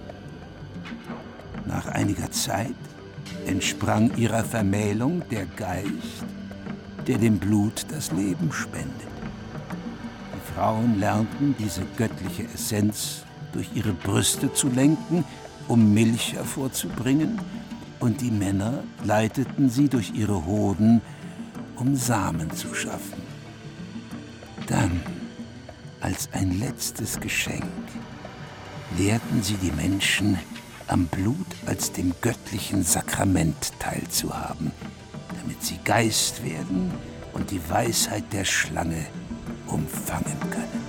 Nach einiger Zeit entsprang ihrer Vermählung der Geist, der dem Blut das Leben spendet. Die Frauen lernten diese göttliche Essenz durch ihre Brüste zu lenken, um Milch hervorzubringen, und die Männer leiteten sie durch ihre Hoden, um Samen zu schaffen. Dann, als ein letztes Geschenk, lehrten sie die Menschen, am Blut als dem göttlichen Sakrament teilzuhaben, damit sie Geist werden und die Weisheit der Schlange umfangen können.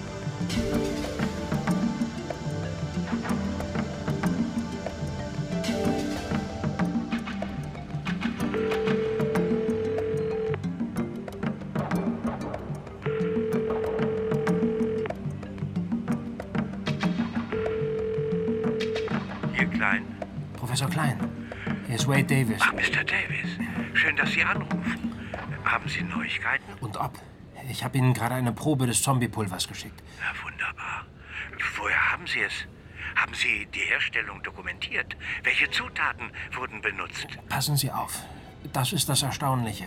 Professor Klein, hier ist Wade Davis. Ach, Mister Davis. Schön, dass Sie anrufen. Haben Sie Neuigkeiten? Und ob? Ich habe Ihnen gerade eine Probe des Zombie-Pulvers geschickt. Ja, wunderbar. Woher haben Sie es? Haben Sie die Herstellung dokumentiert? Welche Zutaten wurden benutzt? Passen Sie auf. Das ist das Erstaunliche.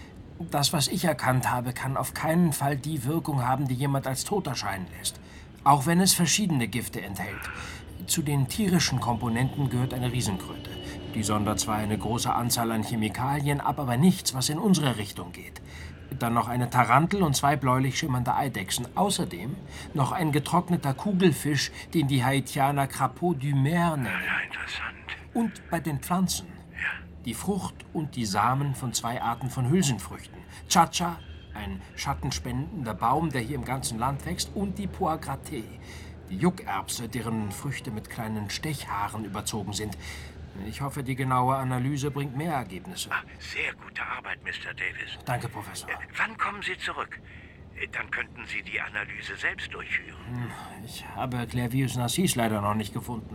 Das, was ich erkannt habe, kann auf keinen Fall die Wirkung haben, die jemand als tot erscheinen lässt. Auch wenn es verschiedene Gifte enthält. Zu den tierischen Komponenten gehört eine Riesenkröte. Die sondert zwar eine große Anzahl an Chemikalien ab, aber nichts, was in unsere Richtung geht. Dann noch eine Tarantel und zwei bläulich schimmernde Eidechsen. Außerdem noch ein getrockneter Kugelfisch, den die Haitianer Crapaud du Mer nennen. Ja, interessant. Und bei den Pflanzen. Ja. Die Frucht und die Samen von zwei Arten von Hülsenfrüchten. Chacha, ein schattenspendender Baum, der hier im ganzen Land wächst, und die Pois grattée. Die Juckerbse, deren Früchte mit kleinen Stechhaaren überzogen sind. Ich hoffe, die genaue Analyse bringt mehr Ergebnisse. Ah, sehr gute Arbeit, Mister Davis. Danke, Professor. Äh, wann kommen Sie zurück? Äh, dann könnten Sie die Analyse selbst durchführen. Hm, ich habe Clairvius Narcisse leider noch nicht gefunden.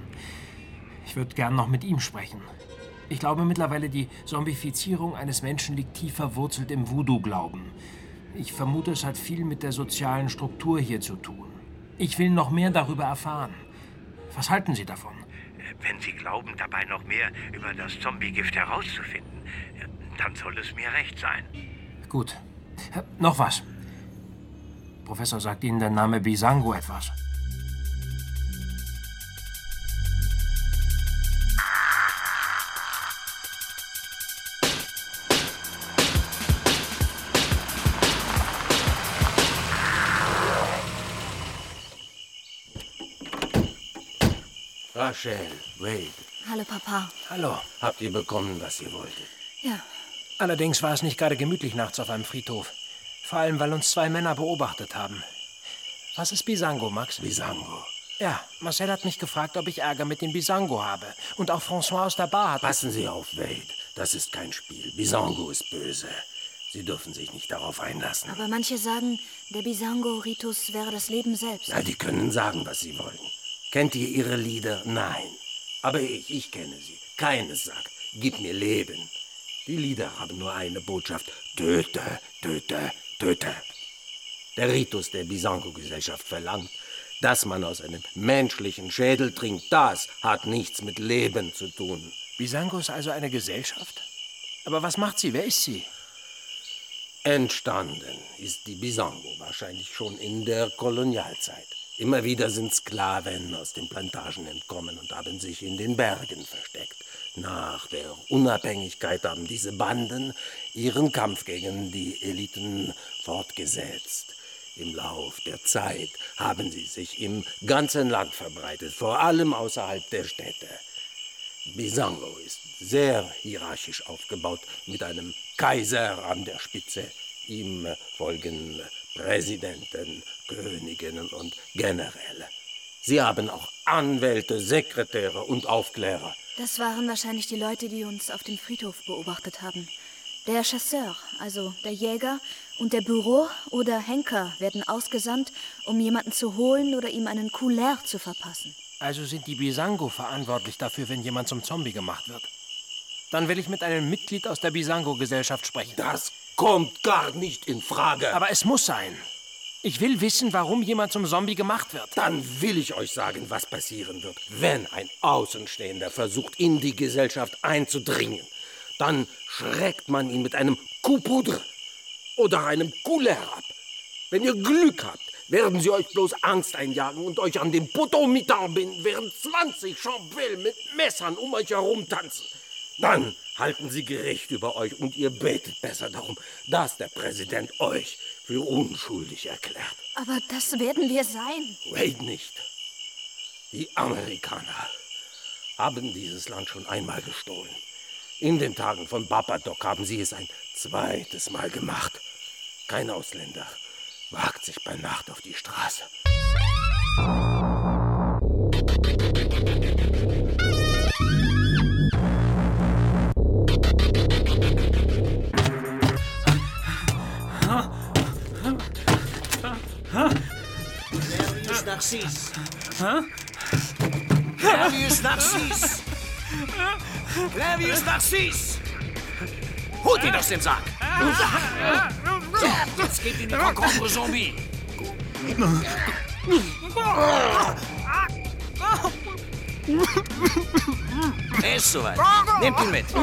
Ich würde gern noch mit ihm sprechen. Ich glaube mittlerweile, die Zombifizierung eines Menschen liegt tief verwurzelt im Voodoo-Glauben. Ich vermute, es hat viel mit der sozialen Struktur hier zu tun. Ich will noch mehr darüber erfahren. Was halten Sie davon? Wenn Sie glauben, dabei noch mehr über das Zombie-Gift herauszufinden, dann soll es mir recht sein. Gut. Noch was. Professor, sagt Ihnen der Name Bisango etwas? Rachel, Wade. Hallo, Papa. Hallo. Habt ihr bekommen, was ihr wolltet? Ja. Allerdings war es nicht gerade gemütlich nachts auf einem Friedhof. Vor allem, weil uns zwei Männer beobachtet haben. Was ist Bisango, Max? Bisango? Ja, Marcel hat mich gefragt, ob ich Ärger mit dem Bisango habe. Und auch François aus der Bar hat... Passen Sie auf, Wade. Das ist kein Spiel. Bisango ist böse. Sie dürfen sich nicht darauf einlassen. Aber manche sagen, der Bisango-Ritus wäre das Leben selbst. Ja, die können sagen, was sie wollen. Kennt ihr ihre Lieder? Nein. Aber ich, ich kenne sie. Keines sagt, gib mir Leben. Die Lieder haben nur eine Botschaft. Töte, töte, töte. Der Ritus der Bisango-Gesellschaft verlangt, dass man aus einem menschlichen Schädel trinkt. Das hat nichts mit Leben zu tun. Bisango ist also eine Gesellschaft? Aber was macht sie? Wer ist sie? Entstanden ist die Bisango wahrscheinlich schon in der Kolonialzeit. Immer wieder sind Sklaven aus den Plantagen entkommen und haben sich in den Bergen versteckt. Nach der Unabhängigkeit haben diese Banden ihren Kampf gegen die Eliten fortgesetzt. Im Lauf der Zeit haben sie sich im ganzen Land verbreitet, vor allem außerhalb der Städte. Bisango ist sehr hierarchisch aufgebaut, mit einem Kaiser an der Spitze. Ihm folgen Präsidenten, Königinnen und Generäle. Sie haben auch Anwälte, Sekretäre und Aufklärer. Das waren wahrscheinlich die Leute, die uns auf dem Friedhof beobachtet haben. Der Chasseur, also der Jäger, und der Bureau oder Henker werden ausgesandt, um jemanden zu holen oder ihm einen Couleur zu verpassen. Also sind die Bisango verantwortlich dafür, wenn jemand zum Zombie gemacht wird. Dann will ich mit einem Mitglied aus der Bisango-Gesellschaft sprechen. Das kommt gar nicht in Frage. Aber es muss sein. Ich will wissen, warum jemand zum Zombie gemacht wird. Dann will ich euch sagen, was passieren wird. Wenn ein Außenstehender versucht, in die Gesellschaft einzudringen, dann schreckt man ihn mit einem Coup poudre oder einem Couleur ab. Wenn ihr Glück habt, werden sie euch bloß Angst einjagen und euch an den Potomitan binden, während zwanzig Chambelles mit Messern um euch herumtanzen. Dann halten sie Gericht über euch und ihr betet besser darum, dass der Präsident euch für unschuldig erklärt. Aber das werden wir sein. Wade nicht. Die Amerikaner haben dieses Land schon einmal gestohlen. In den Tagen von Babadook haben sie es ein zweites Mal gemacht. Kein Ausländer wagt sich bei Nacht auf die Straße. Clavius Narcisse. Clavius Narcisse. Clavius Narcisse. Holt ihn aus dem Sack. So, jetzt geht in die Concombre Zombie. Er ist soweit. Nehmt ihn mit.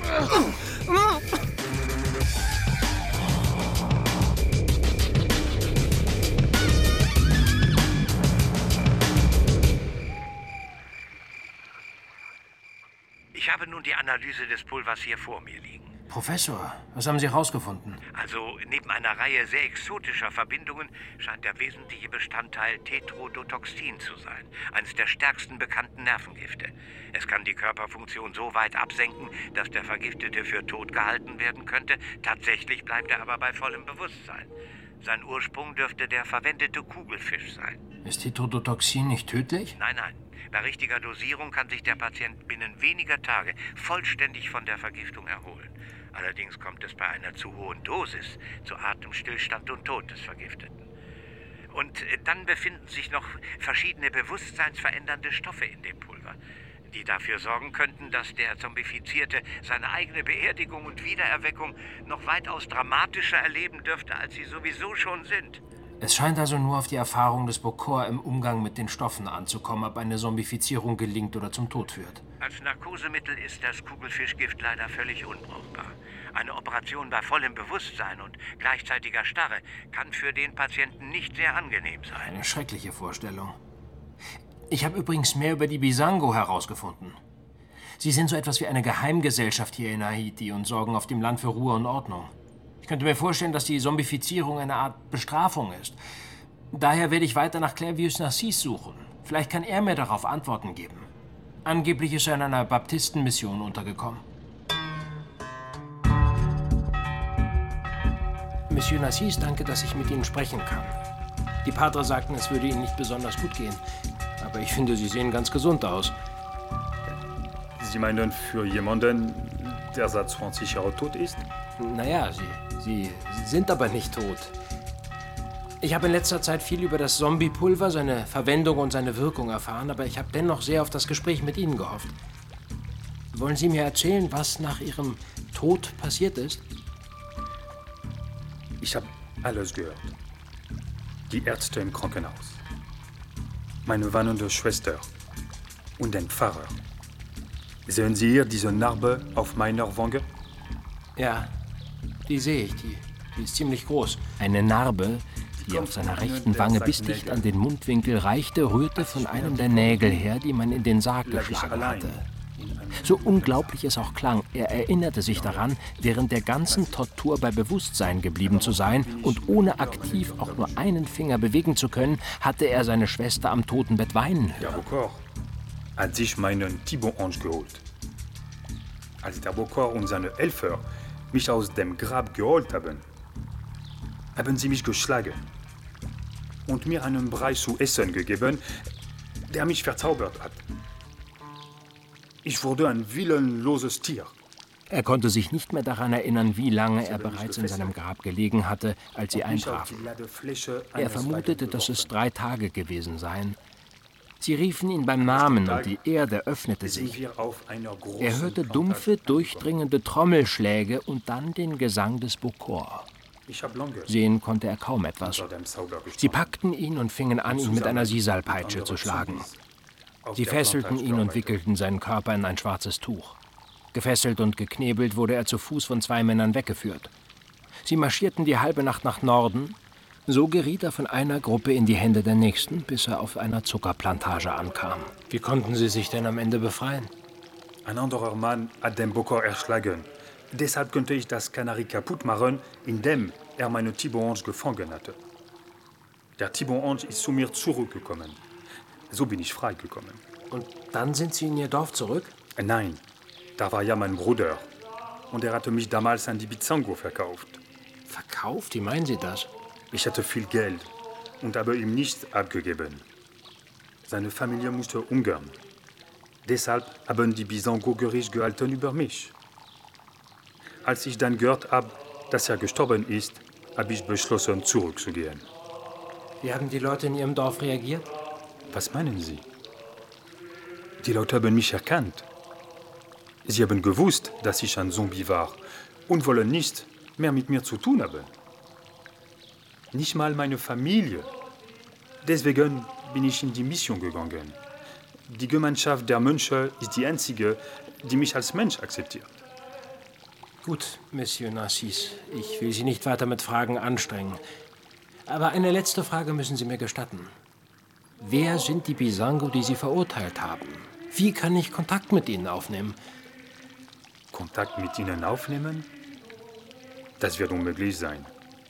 Ich habe nun die Analyse des Pulvers hier vor mir liegen. Professor, was haben Sie herausgefunden? Also, neben einer Reihe sehr exotischer Verbindungen scheint der wesentliche Bestandteil Tetrodotoxin zu sein, eines der stärksten bekannten Nervengifte. Es kann die Körperfunktion so weit absenken, dass der Vergiftete für tot gehalten werden könnte. Tatsächlich bleibt er aber bei vollem Bewusstsein. Sein Ursprung dürfte der verwendete Kugelfisch sein. Ist Tetrodotoxin nicht tödlich? Nein, nein. Bei richtiger Dosierung kann sich der Patient binnen weniger Tage vollständig von der Vergiftung erholen. Allerdings kommt es bei einer zu hohen Dosis zu Atemstillstand und Tod des Vergifteten. Und dann befinden sich noch verschiedene bewusstseinsverändernde Stoffe in dem Pulver, die dafür sorgen könnten, dass der Zombifizierte seine eigene Beerdigung und Wiedererweckung noch weitaus dramatischer erleben dürfte, als sie sowieso schon sind. Es scheint also nur auf die Erfahrung des Bokor im Umgang mit den Stoffen anzukommen, ob eine Zombifizierung gelingt oder zum Tod führt. Als Narkosemittel ist das Kugelfischgift leider völlig unbrauchbar. Eine Operation bei vollem Bewusstsein und gleichzeitiger Starre kann für den Patienten nicht sehr angenehm sein. Eine schreckliche Vorstellung. Ich habe übrigens mehr über die Bisango herausgefunden. Sie sind so etwas wie eine Geheimgesellschaft hier in Haiti und sorgen auf dem Land für Ruhe und Ordnung. Ich könnte mir vorstellen, dass die Zombifizierung eine Art Bestrafung ist. Daher werde ich weiter nach Clavius Narcisse suchen. Vielleicht kann er mir darauf Antworten geben. Angeblich ist er in einer Baptistenmission untergekommen. Monsieur Narcisse, danke, dass ich mit Ihnen sprechen kann. Die Padre sagten, es würde Ihnen nicht besonders gut gehen. Aber ich finde, Sie sehen ganz gesund aus. Sie meinen für jemanden, der seit zwanzig Jahren tot ist? Naja, Sie, Sie sind aber nicht tot. Ich habe in letzter Zeit viel über das Zombie-Pulver, seine Verwendung und seine Wirkung erfahren, aber ich habe dennoch sehr auf das Gespräch mit Ihnen gehofft. Wollen Sie mir erzählen, was nach Ihrem Tod passiert ist? Ich habe alles gehört. Die Ärzte im Krankenhaus, meine weinende Schwester und den Pfarrer. Sehen Sie hier diese Narbe auf meiner Wange? Ja, die sehe ich. Die, die ist ziemlich groß. Eine Narbe, die auf seiner rechten Wange bis dicht an den Mundwinkel reichte, rührte von einem der Nägel her, die man in den Sarg geschlagen hatte. So unglaublich es auch klang, er erinnerte sich daran, während der ganzen Tortur bei Bewusstsein geblieben zu sein und ohne aktiv auch nur einen Finger bewegen zu können, hatte er seine Schwester am Totenbett weinen hören. Der Bokor hat sich meinen Thibon Ange geholt. Als der Bokor und seine Helfer mich aus dem Grab geholt haben, haben sie mich geschlagen und mir einen Brei zu essen gegeben, der mich verzaubert hat. Ich wurde ein willenloses Tier. Er konnte sich nicht mehr daran erinnern, wie lange er bereits in seinem Grab gelegen hatte, als sie eintrafen. Er vermutete, dass es drei Tage gewesen seien. Sie riefen ihn beim Namen und die Erde öffnete sich. Er hörte dumpfe, durchdringende Trommelschläge und dann den Gesang des Bokor. Sehen konnte er kaum etwas. Sie packten ihn und fingen an, ihn mit einer Sisalpeitsche zu schlagen. Sie fesselten ihn und wickelten seinen Körper in ein schwarzes Tuch. Gefesselt und geknebelt wurde er zu Fuß von zwei Männern weggeführt. Sie marschierten die halbe Nacht nach Norden. So geriet er von einer Gruppe in die Hände der nächsten, bis er auf einer Zuckerplantage ankam. Wie konnten Sie sich denn am Ende befreien? Ein anderer Mann hat den Bokor erschlagen. Deshalb konnte ich das Kanari kaputt machen, indem er meine Thibon Ange gefangen hatte. Der Thibon Ange ist zu mir zurückgekommen. So bin ich freigekommen. Und dann sind Sie in Ihr Dorf zurück? Nein, da war ja mein Bruder. Und er hatte mich damals an die Bizango verkauft. Verkauft? Wie meinen Sie das? Ich hatte viel Geld und habe ihm nichts abgegeben. Seine Familie musste hungern. Deshalb haben die Bizango Gericht gehalten über mich. Als ich dann gehört habe, dass er gestorben ist, habe ich beschlossen, zurückzugehen. Wie haben die Leute in Ihrem Dorf reagiert? Was meinen Sie? Die Leute haben mich erkannt. Sie haben gewusst, dass ich ein Zombie war und wollen nichts mehr mit mir zu tun haben. Nicht mal meine Familie. Deswegen bin ich in die Mission gegangen. Die Gemeinschaft der Mönche ist die einzige, die mich als Mensch akzeptiert. Gut, Monsieur Narcisse. Ich will Sie nicht weiter mit Fragen anstrengen. Aber eine letzte Frage müssen Sie mir gestatten. Wer sind die Bizango, die Sie verurteilt haben? Wie kann ich Kontakt mit ihnen aufnehmen? Kontakt mit ihnen aufnehmen? Das wird unmöglich sein.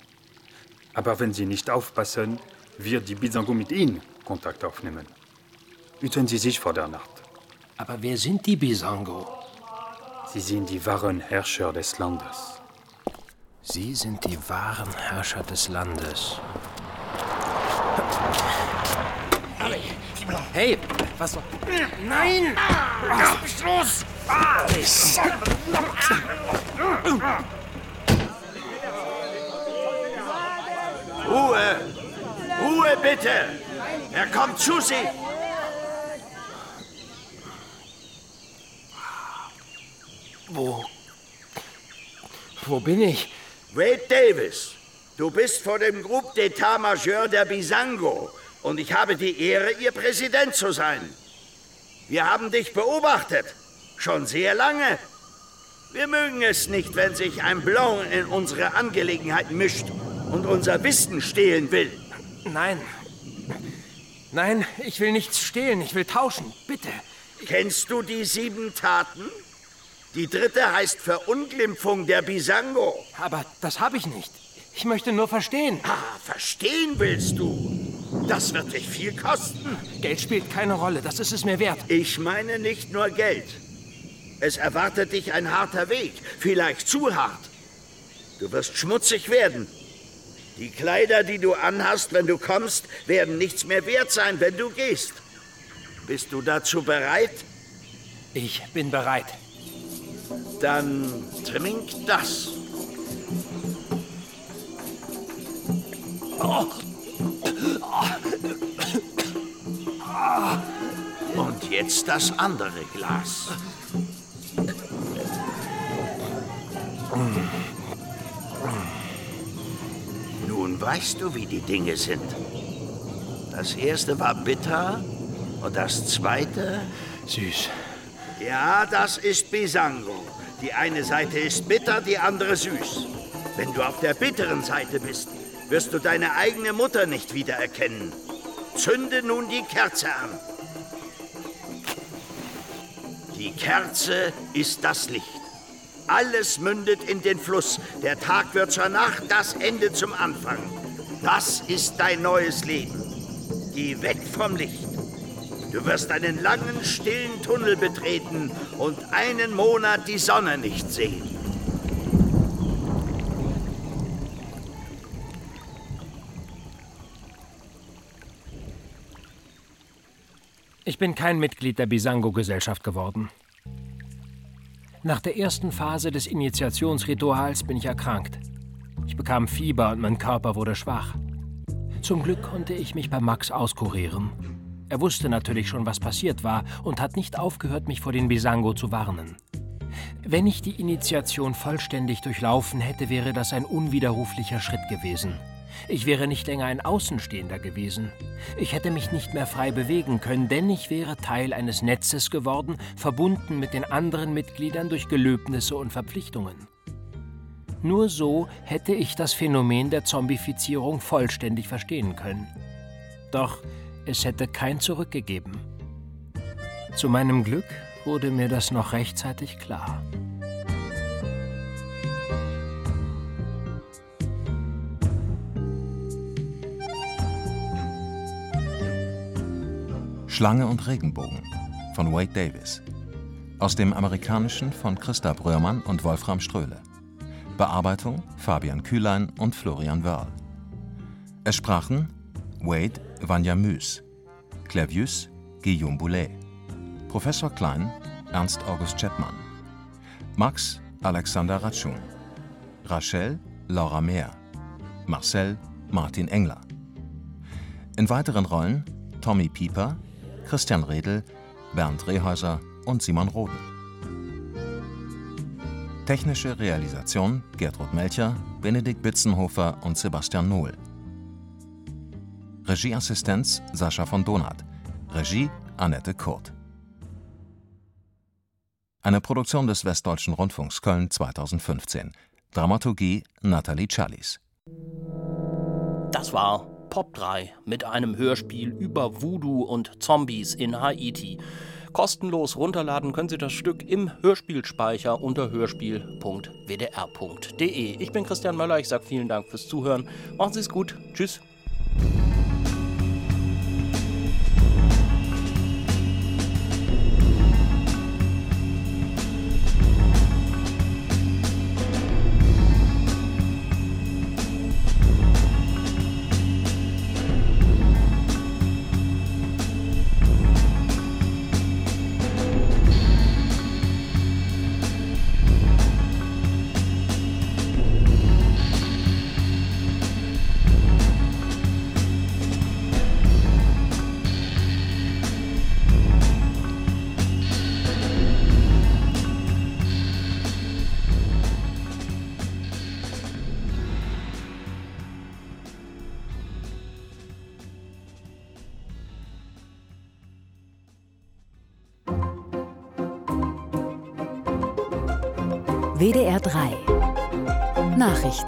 Aber wenn Sie nicht aufpassen, wird die Bizango mit Ihnen Kontakt aufnehmen. Hüten Sie sich vor der Nacht. Aber wer sind die Bizango? Sie sind die wahren Herrscher des Landes. Sie sind die wahren Herrscher des Landes. Hey, was soll... Nein! Lass mich los! Ruhe! Ruhe, bitte! Er kommt zu Sie! Wo... Wo bin ich? Wade Davis, du bist vor dem Groupe d'État-Major der Bizango und ich habe die Ehre, Ihr Präsident zu sein. Wir haben dich beobachtet. Schon sehr lange. Wir mögen es nicht, wenn sich ein Blanc in unsere Angelegenheiten mischt und unser Wissen stehlen will. Nein. Nein, ich will nichts stehlen. Ich will tauschen. Bitte. Kennst du die sieben Taten? Die dritte heißt Verunglimpfung der Bizango. Aber das habe ich nicht. Ich möchte nur verstehen. Ah, verstehen willst du? Das wird dich viel kosten. Geld spielt keine Rolle, das ist es mir wert. Ich meine nicht nur Geld. Es erwartet dich ein harter Weg, vielleicht zu hart. Du wirst schmutzig werden. Die Kleider, die du anhast, wenn du kommst, werden nichts mehr wert sein, wenn du gehst. Bist du dazu bereit? Ich bin bereit. Dann trink das. Oh. Und jetzt das andere Glas. Nun weißt du, wie die Dinge sind. Das erste war bitter und das zweite... Süß. Ja, das ist Bisango. Die eine Seite ist bitter, die andere süß. Wenn du auf der bitteren Seite bist, wirst du deine eigene Mutter nicht wiedererkennen. Zünde nun die Kerze an. Die Kerze ist das Licht. Alles mündet in den Fluss. Der Tag wird zur Nacht, das Ende zum Anfang. Das ist dein neues Leben. Geh weg vom Licht. Du wirst einen langen, stillen Tunnel betreten und einen Monat die Sonne nicht sehen. Ich bin kein Mitglied der Bisango-Gesellschaft geworden. Nach der ersten Phase des Initiationsrituals bin ich erkrankt. Ich bekam Fieber und mein Körper wurde schwach. Zum Glück konnte ich mich bei Max auskurieren. Er wusste natürlich schon, was passiert war und hat nicht aufgehört, mich vor den Bisango zu warnen. Wenn ich die Initiation vollständig durchlaufen hätte, wäre das ein unwiderruflicher Schritt gewesen. Ich wäre nicht länger ein Außenstehender gewesen. Ich hätte mich nicht mehr frei bewegen können, denn ich wäre Teil eines Netzes geworden, verbunden mit den anderen Mitgliedern durch Gelöbnisse und Verpflichtungen. Nur so hätte ich das Phänomen der Zombifizierung vollständig verstehen können. Doch es hätte kein Zurück gegeben. Zu meinem Glück wurde mir das noch rechtzeitig klar. Schlange und Regenbogen von Wade Davis. Aus dem Amerikanischen von Christa Bröhrmann und Wolfram Ströhle. Bearbeitung Fabian Kühlein und Florian Wörl. Es sprachen Wade Vanja Müß, Clavius Guillaume Boulet, Professor Klein Ernst August Chapman, Max Alexander Ratschun, Rachel Laura Mehr, Marcel Martin Engler. In weiteren Rollen Tommy Pieper, Christian Redl, Bernd Rehäuser und Simon Roden. Technische Realisation Gertrud Melcher, Benedikt Bitzenhofer und Sebastian Nohl. Regieassistenz Sascha von Donath. Regie Annette Kurt. Eine Produktion des Westdeutschen Rundfunks Köln zweitausendfünfzehn. Dramaturgie Nathalie Challis. Das war Pop drei mit einem Hörspiel über Voodoo und Zombies in Haiti. Kostenlos runterladen können Sie das Stück im Hörspielspeicher unter hörspiel punkt w d r punkt d e. Ich bin Christian Möller, ich sage vielen Dank fürs Zuhören. Machen Sie es gut. Tschüss. W D R drei Nachrichten